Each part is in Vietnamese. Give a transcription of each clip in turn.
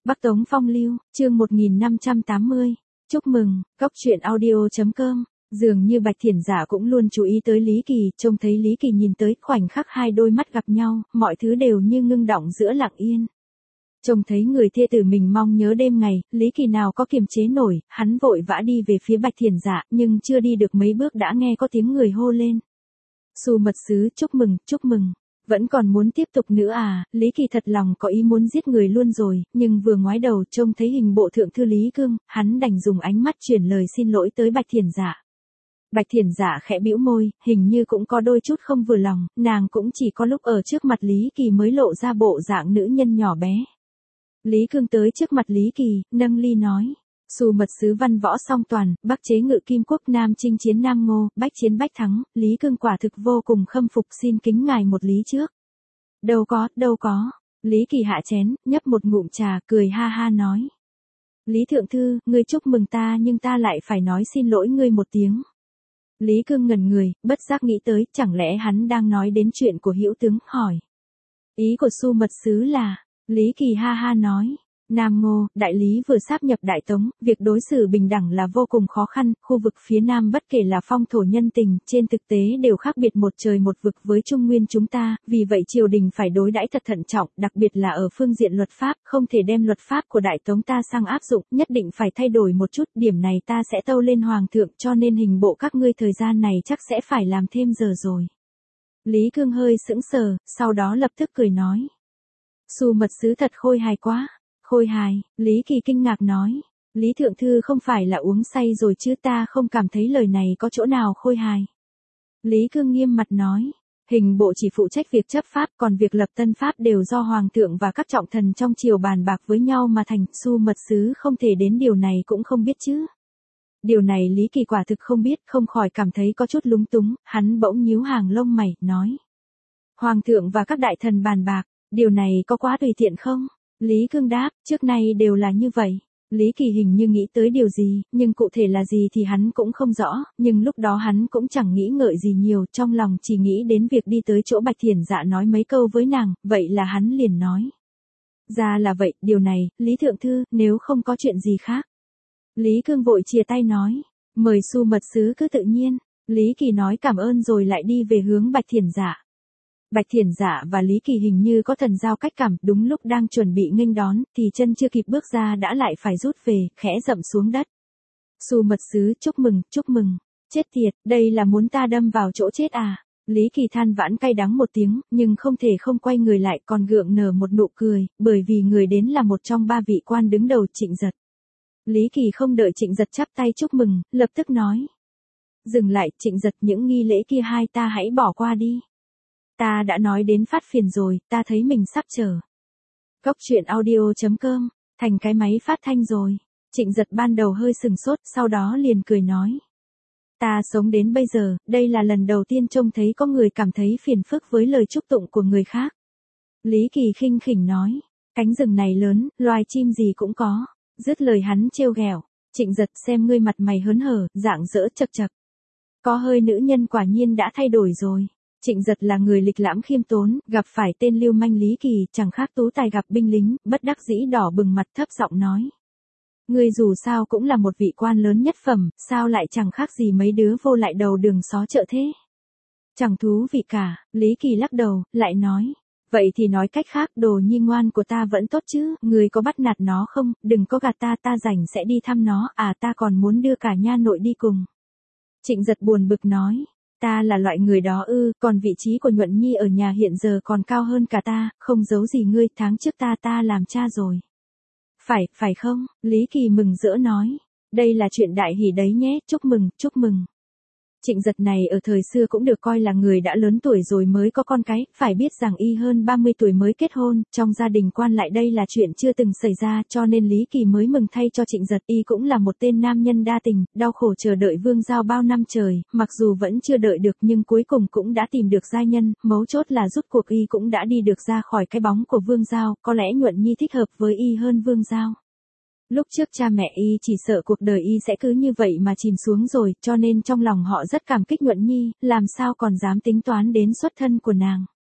Bắc Tống Phong Lưu, chương 1580. Chúc mừng, Cốc truyện audio.com. Dường như Bạch Thiển Giả cũng luôn chú ý tới Lý Kỳ, trông thấy Lý Kỳ nhìn tới, khoảnh khắc hai đôi mắt gặp nhau, mọi thứ đều như ngưng đọng giữa lặng yên. Trông thấy người thê tử mình mong nhớ đêm ngày, Lý Kỳ nào có kiềm chế nổi, hắn vội vã đi về phía Bạch Thiển Giả, nhưng chưa đi được mấy bước đã nghe có tiếng người hô lên. Xu mật sứ, chúc mừng, chúc mừng. Vẫn còn muốn tiếp tục nữa à? Lý Kỳ thật lòng có ý muốn giết người luôn rồi, nhưng vừa ngoái đầu trông thấy hình bộ thượng thư Lý Cương, hắn đành dùng ánh mắt truyền lời xin lỗi tới Bạch Thiển Giả. Bạch Thiển Giả khẽ bĩu môi, hình như cũng có đôi chút không vừa lòng, nàng cũng chỉ có lúc ở trước mặt Lý Kỳ mới lộ ra bộ dạng nữ nhân nhỏ bé. Lý Cương tới trước mặt Lý Kỳ, nâng ly nói. Xu mật sứ văn võ song toàn, Bắc chế ngự Kim Quốc, Nam chinh chiến Nam Ngô, Bách chiến Bách thắng, Lý Cương quả thực vô cùng khâm phục, xin kính ngài một lý trước. Đâu có. Lý Kỳ hạ chén, nhấp một ngụm trà, cười ha ha nói. Lý thượng thư, ngươi chúc mừng ta nhưng ta lại phải nói xin lỗi ngươi một tiếng. Lý Cương ngẩn người, bất giác nghĩ tới, chẳng lẽ hắn đang nói đến chuyện của Hữu tướng, hỏi. Ý của Xu mật sứ là, Lý Kỳ ha ha nói. Nam Ngô, Đại Lý vừa sáp nhập Đại Tống, việc đối xử bình đẳng là vô cùng khó khăn, khu vực phía Nam bất kể là phong thổ nhân tình, trên thực tế đều khác biệt một trời một vực với Trung Nguyên chúng ta, vì vậy triều đình phải đối đãi thật thận trọng, đặc biệt là ở phương diện luật pháp, không thể đem luật pháp của Đại Tống ta sang áp dụng, nhất định phải thay đổi một chút, điểm này ta sẽ tâu lên Hoàng thượng, cho nên hình bộ các ngươi thời gian này chắc sẽ phải làm thêm giờ rồi. Lý Cương hơi sững sờ, sau đó lập tức cười nói. Xu mật sứ thật khôi hài quá. Khôi hài, Lý Kỳ kinh ngạc nói. Lý thượng thư không phải là uống say rồi chứ, ta không cảm thấy lời này có chỗ nào khôi hài. Lý Cương nghiêm mặt nói. Hình bộ chỉ phụ trách việc chấp pháp, còn việc lập tân pháp đều do hoàng thượng và các trọng thần trong triều bàn bạc với nhau mà thành. Xu mật sứ không thể đến điều này cũng không biết chứ. Điều này Lý Kỳ quả thực không biết, không khỏi cảm thấy có chút lúng túng, hắn bỗng nhíu hàng lông mày, nói. Hoàng thượng và các đại thần bàn bạc, điều này có quá tùy tiện không? Lý Cương đáp, trước nay đều là như vậy. Lý Kỳ hình như nghĩ tới điều gì, nhưng cụ thể là gì thì hắn cũng không rõ, nhưng lúc đó hắn cũng chẳng nghĩ ngợi gì nhiều, trong lòng chỉ nghĩ đến việc đi tới chỗ Bạch Thiển Dạ nói mấy câu với nàng, vậy là hắn liền nói. Ra là vậy, điều này, Lý thượng thư, nếu không có chuyện gì khác. Lý Cương vội chìa tay nói, mời Xu mật sứ cứ tự nhiên. Lý Kỳ nói cảm ơn rồi lại đi về hướng Bạch Thiển Dạ. Bạch Thiển Giả và Lý Kỳ hình như có thần giao cách cảm, đúng lúc đang chuẩn bị nghênh đón, thì chân chưa kịp bước ra đã lại phải rút về, khẽ dậm xuống đất. Xu mật sứ, chúc mừng, chết tiệt, đây là muốn ta đâm vào chỗ chết à? Lý Kỳ than vãn cay đắng một tiếng, nhưng không thể không quay người lại, còn gượng nở một nụ cười, bởi vì người đến là một trong ba vị quan đứng đầu Trịnh Giật. Lý Kỳ không đợi Trịnh Giật chắp tay chúc mừng, lập tức nói. Dừng lại, Trịnh Giật, những nghi lễ kia hai ta hãy bỏ qua đi. Ta đã nói đến phát phiền rồi, ta thấy mình sắp chờ. Cốc truyện audio.com, thành cái máy phát thanh rồi. Trịnh Giật ban đầu hơi sừng sốt, sau đó liền cười nói. Ta sống đến bây giờ, đây là lần đầu tiên trông thấy có người cảm thấy phiền phức với lời chúc tụng của người khác. Lý Kỳ khinh khỉnh nói, cánh rừng này lớn, loài chim gì cũng có. Dứt lời hắn trêu ghẹo. Trịnh Giật, xem ngươi mặt mày hớn hở, rạng rỡ chật chật. Có hơi nữ nhân quả nhiên đã thay đổi rồi. Trịnh Giật là người lịch lãm khiêm tốn, gặp phải tên lưu manh Lý Kỳ, chẳng khác tú tài gặp binh lính, bất đắc dĩ đỏ bừng mặt thấp giọng nói. Ngươi dù sao cũng là một vị quan lớn nhất phẩm, sao lại chẳng khác gì mấy đứa vô lại đầu đường xó chợ thế? Chẳng thú vị cả, Lý Kỳ lắc đầu, lại nói. Vậy thì nói cách khác, đồ nhi ngoan của ta vẫn tốt chứ, ngươi có bắt nạt nó không, đừng có gạt ta, ta rảnh sẽ đi thăm nó, à ta còn muốn đưa cả nha nội đi cùng. Trịnh Giật buồn bực nói. Ta là loại người đó ư, còn vị trí của Nhuận Nhi ở nhà hiện giờ còn cao hơn cả ta, không giấu gì ngươi, tháng trước ta làm cha rồi. Phải không? Lý Kỳ mừng rỡ nói. Đây là chuyện đại hỷ đấy nhé, chúc mừng. Trịnh Giật này ở thời xưa cũng được coi là người đã lớn tuổi rồi mới có con cái, phải biết rằng y hơn 30 tuổi mới kết hôn, trong gia đình quan lại đây là chuyện chưa từng xảy ra, cho nên Lý Kỳ mới mừng thay cho Trịnh Giật. Y cũng là một tên nam nhân đa tình, đau khổ chờ đợi vương giao bao năm trời, mặc dù vẫn chưa đợi được nhưng cuối cùng cũng đã tìm được giai nhân, mấu chốt là rút cuộc y cũng đã đi được ra khỏi cái bóng của vương giao, có lẽ Nhuận Nhi thích hợp với y hơn vương giao. Lúc trước cha mẹ y chỉ sợ cuộc đời y sẽ cứ như vậy mà chìm xuống rồi, cho nên trong lòng họ rất cảm kích Nhuận Nhi, làm sao còn dám tính toán đến xuất thân của nàng.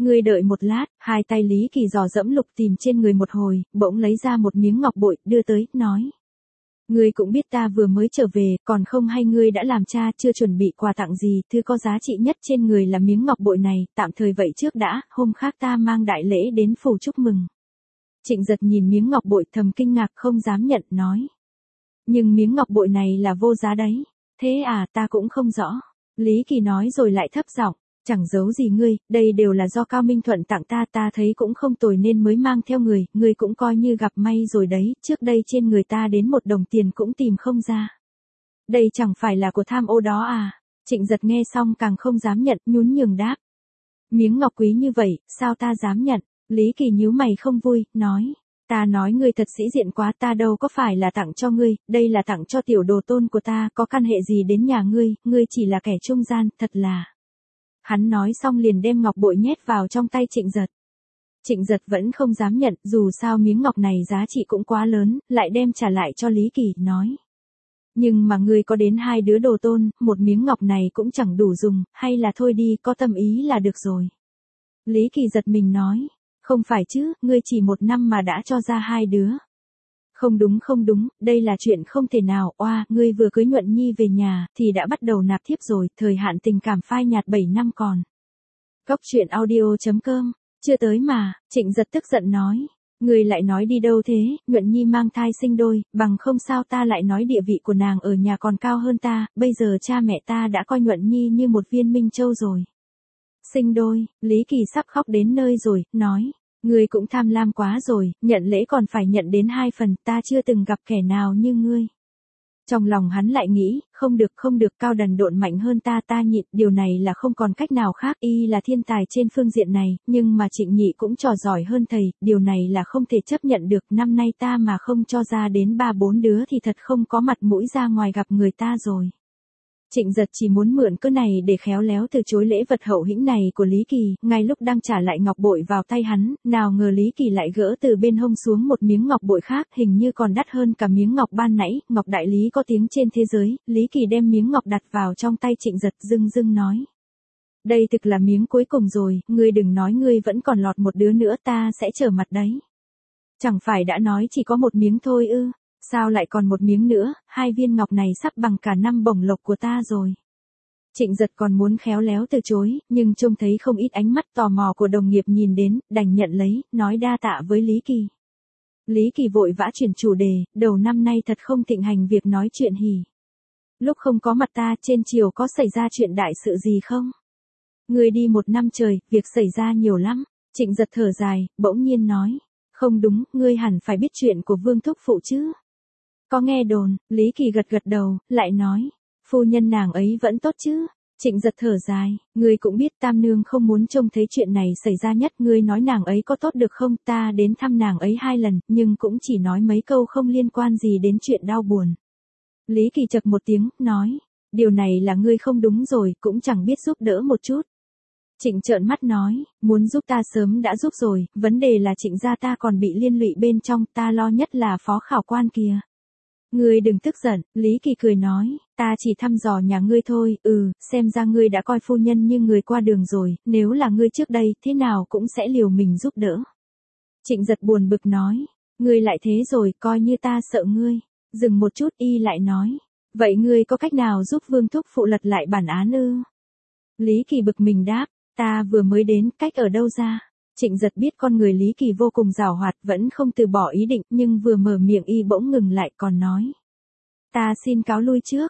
Ngươi đợi một lát, hai tay Lý Kỳ dò dẫm lục tìm trên người một hồi, bỗng lấy ra một miếng ngọc bội, đưa tới, nói. Ngươi cũng biết ta vừa mới trở về, còn không hay ngươi đã làm cha chưa chuẩn bị quà tặng gì, thứ có giá trị nhất trên người là miếng ngọc bội này, tạm thời vậy trước đã, hôm khác ta mang đại lễ đến phủ chúc mừng. Trịnh Giật nhìn miếng ngọc bội thầm kinh ngạc không dám nhận, nói. Nhưng miếng ngọc bội này là vô giá đấy. Thế à, ta cũng không rõ. Lý Kỳ nói rồi lại thấp giọng, chẳng giấu gì ngươi, đây đều là do Cao Minh Thuận tặng ta thấy cũng không tồi nên mới mang theo người, ngươi cũng coi như gặp may rồi đấy, trước đây trên người ta đến 1 đồng tiền cũng tìm không ra. Đây chẳng phải là của tham ô đó à? Trịnh Giật nghe xong càng không dám nhận, nhún nhường đáp. Miếng ngọc quý như vậy, sao ta dám nhận? Lý Kỳ nhíu mày không vui, nói. Ta nói ngươi thật sĩ diện quá, ta đâu có phải là tặng cho ngươi, đây là tặng cho tiểu đồ tôn của ta, có căn hệ gì đến nhà ngươi chỉ là kẻ trung gian, thật là. Hắn nói xong liền đem ngọc bội nhét vào trong tay Trịnh Giật. Trịnh Giật vẫn không dám nhận, dù sao miếng ngọc này giá trị cũng quá lớn, lại đem trả lại cho Lý Kỳ, nói. Nhưng mà ngươi có đến 2 đứa đồ tôn, một miếng ngọc này cũng chẳng đủ dùng, hay là thôi đi, có tâm ý là được rồi. Lý Kỳ giật mình nói. Không phải chứ, ngươi chỉ 1 năm mà đã cho ra 2 đứa. Không đúng, đây là chuyện không thể nào, ngươi vừa cưới Nhuận Nhi về nhà, thì đã bắt đầu nạp thiếp rồi, thời hạn tình cảm phai nhạt 7 năm còn. Góc truyện audio.com, chưa tới mà, Trịnh Giật tức giận nói. Ngươi lại nói đi đâu thế, Nhuận Nhi mang thai sinh đôi, bằng không sao ta lại nói địa vị của nàng ở nhà còn cao hơn ta, bây giờ cha mẹ ta đã coi Nhuận Nhi như một viên minh châu rồi. Sinh đôi, Lý Kỳ sắp khóc đến nơi rồi, nói. Ngươi cũng tham lam quá rồi, nhận lễ còn phải nhận đến 2 phần, ta chưa từng gặp kẻ nào như ngươi. Trong lòng hắn lại nghĩ, không được, Cao đần độn mạnh hơn ta nhịn, điều này là không còn cách nào khác, y là thiên tài trên phương diện này, nhưng mà Trịnh Nhị cũng trò giỏi hơn thầy, điều này là không thể chấp nhận được, năm nay ta mà không cho ra đến 3-4 đứa thì thật không có mặt mũi ra ngoài gặp người ta rồi. Trịnh Giật chỉ muốn mượn cơ này để khéo léo từ chối lễ vật hậu hĩnh này của Lý Kỳ, ngay lúc đang trả lại ngọc bội vào tay hắn, nào ngờ Lý Kỳ lại gỡ từ bên hông xuống một miếng ngọc bội khác, hình như còn đắt hơn cả miếng ngọc ban nãy, ngọc đại lý có tiếng trên thế giới, Lý Kỳ đem miếng ngọc đặt vào trong tay Trịnh Giật, dưng nói. Đây thực là miếng cuối cùng rồi, ngươi đừng nói ngươi vẫn còn lọt một đứa nữa, ta sẽ trở mặt đấy. Chẳng phải đã nói chỉ có một miếng thôi ư? Sao lại còn một miếng nữa, 2 viên ngọc này sắp bằng cả 5 bổng lộc của ta rồi. Trịnh Giật còn muốn khéo léo từ chối, nhưng trông thấy không ít ánh mắt tò mò của đồng nghiệp nhìn đến, đành nhận lấy, nói đa tạ với Lý Kỳ. Lý Kỳ vội vã chuyển chủ đề, đầu năm nay thật không thịnh hành việc nói chuyện hỉ. Lúc không có mặt ta trên chiều có xảy ra chuyện đại sự gì không? Ngươi đi 1 năm trời, việc xảy ra nhiều lắm. Trịnh Giật thở dài, bỗng nhiên nói. Không đúng, ngươi hẳn phải biết chuyện của Vương Thúc Phụ chứ. Có nghe đồn, Lý Kỳ gật đầu, lại nói. Phu nhân nàng ấy vẫn tốt chứ. Trịnh Giật thở dài, ngươi cũng biết Tam Nương không muốn trông thấy chuyện này xảy ra nhất. Ngươi nói nàng ấy có tốt được không? Ta đến thăm nàng ấy 2 lần, nhưng cũng chỉ nói mấy câu không liên quan gì đến chuyện đau buồn. Lý Kỳ chậc một tiếng, nói. Điều này là ngươi không đúng rồi, cũng chẳng biết giúp đỡ một chút. Trịnh trợn mắt nói, muốn giúp ta sớm đã giúp rồi, vấn đề là Trịnh gia ta còn bị liên lụy bên trong, ta lo nhất là phó khảo quan kìa. Ngươi đừng tức giận, Lý Kỳ cười nói, ta chỉ thăm dò nhà ngươi thôi, xem ra ngươi đã coi phu nhân như người qua đường rồi, nếu là ngươi trước đây, thế nào cũng sẽ liều mình giúp đỡ. Trịnh Giật buồn bực nói, ngươi lại thế rồi, coi như ta sợ ngươi. Dừng một chút y lại nói, vậy ngươi có cách nào giúp Vương Thúc Phụ lật lại bản án ư? Lý Kỳ bực mình đáp, ta vừa mới đến, cách ở đâu ra? Trịnh Giật biết con người Lý Kỳ vô cùng giàu hoạt, vẫn không từ bỏ ý định, nhưng vừa mở miệng y bỗng ngừng lại còn nói. Ta xin cáo lui trước.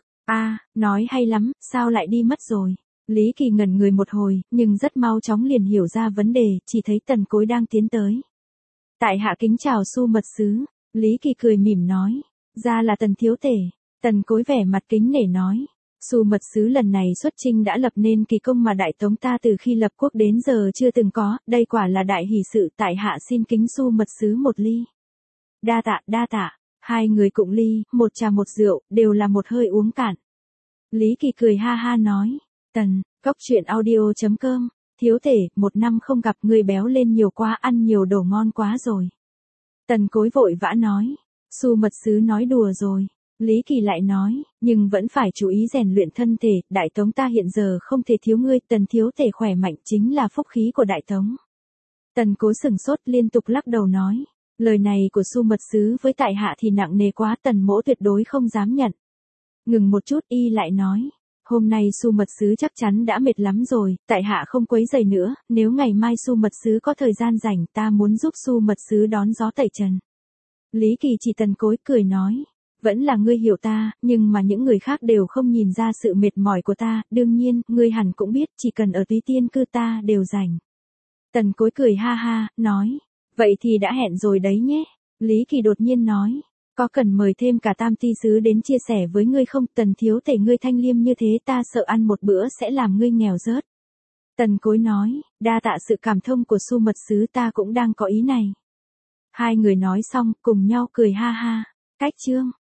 Nói hay lắm, sao lại đi mất rồi? Lý Kỳ ngẩn người một hồi, nhưng rất mau chóng liền hiểu ra vấn đề, chỉ thấy Tần Cối đang tiến tới. Tại hạ kính chào Su mật sứ. Lý Kỳ cười mỉm nói, ra là Tần thiếu tể. Tần Cối vẻ mặt kính nể nói. Su mật sứ lần này xuất chinh đã lập nên kỳ công mà Đại Tống ta từ khi lập quốc đến giờ chưa từng có, đây quả là đại hỷ sự, tại hạ xin kính Su mật sứ một ly. Đa tạ, 2 người cụng ly, 1 trà 1 rượu, đều là một hơi uống cạn. Lý Kỳ cười ha ha nói, Tần, góc truyện audio.com, thiếu tể, 1 năm không gặp ngươi béo lên nhiều quá, ăn nhiều đồ ngon quá rồi. Tần Cối vội vã nói, Su mật sứ nói đùa rồi. Lý Kỳ lại nói, nhưng vẫn phải chú ý rèn luyện thân thể, Đại Tống ta hiện giờ không thể thiếu ngươi, Tần thiếu thể khỏe mạnh chính là phúc khí của Đại Tống. Tần Cố sừng sốt liên tục lắc đầu nói, lời này của Su mật sứ với tại hạ thì nặng nề quá, Tần mỗ tuyệt đối không dám nhận. Ngừng một chút y lại nói, hôm nay Su mật sứ chắc chắn đã mệt lắm rồi, tại hạ không quấy rầy nữa, nếu ngày mai Su mật sứ có thời gian rảnh ta muốn giúp Su mật sứ đón gió tẩy trần. Lý Kỳ chỉ Tần Cối cười nói, vẫn là ngươi hiểu ta, nhưng mà những người khác đều không nhìn ra sự mệt mỏi của ta, đương nhiên, ngươi hẳn cũng biết, chỉ cần ở Túy Tiên cư ta đều rảnh. Tần Cối cười ha ha, nói, vậy thì đã hẹn rồi đấy nhé. Lý Kỳ đột nhiên nói, có cần mời thêm cả Tam Ti sứ đến chia sẻ với ngươi không? Tần thiếu thể ngươi thanh liêm như thế ta sợ ăn một bữa sẽ làm ngươi nghèo rớt. Tần Cối nói, đa tạ sự cảm thông của Su mật sứ, ta cũng đang có ý này. Hai người nói xong, cùng nhau cười ha ha. Cách chương